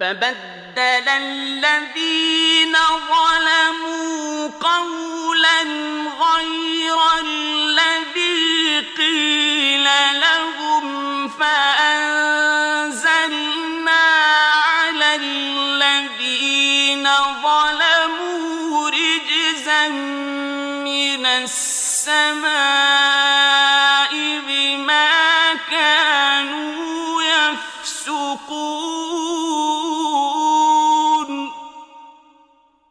فبدل الذين ظلموا قولا غير الذي قيل لهم فأنزلنا على الذين ظلموا رجزا من السماء بما كانوا يفسقون.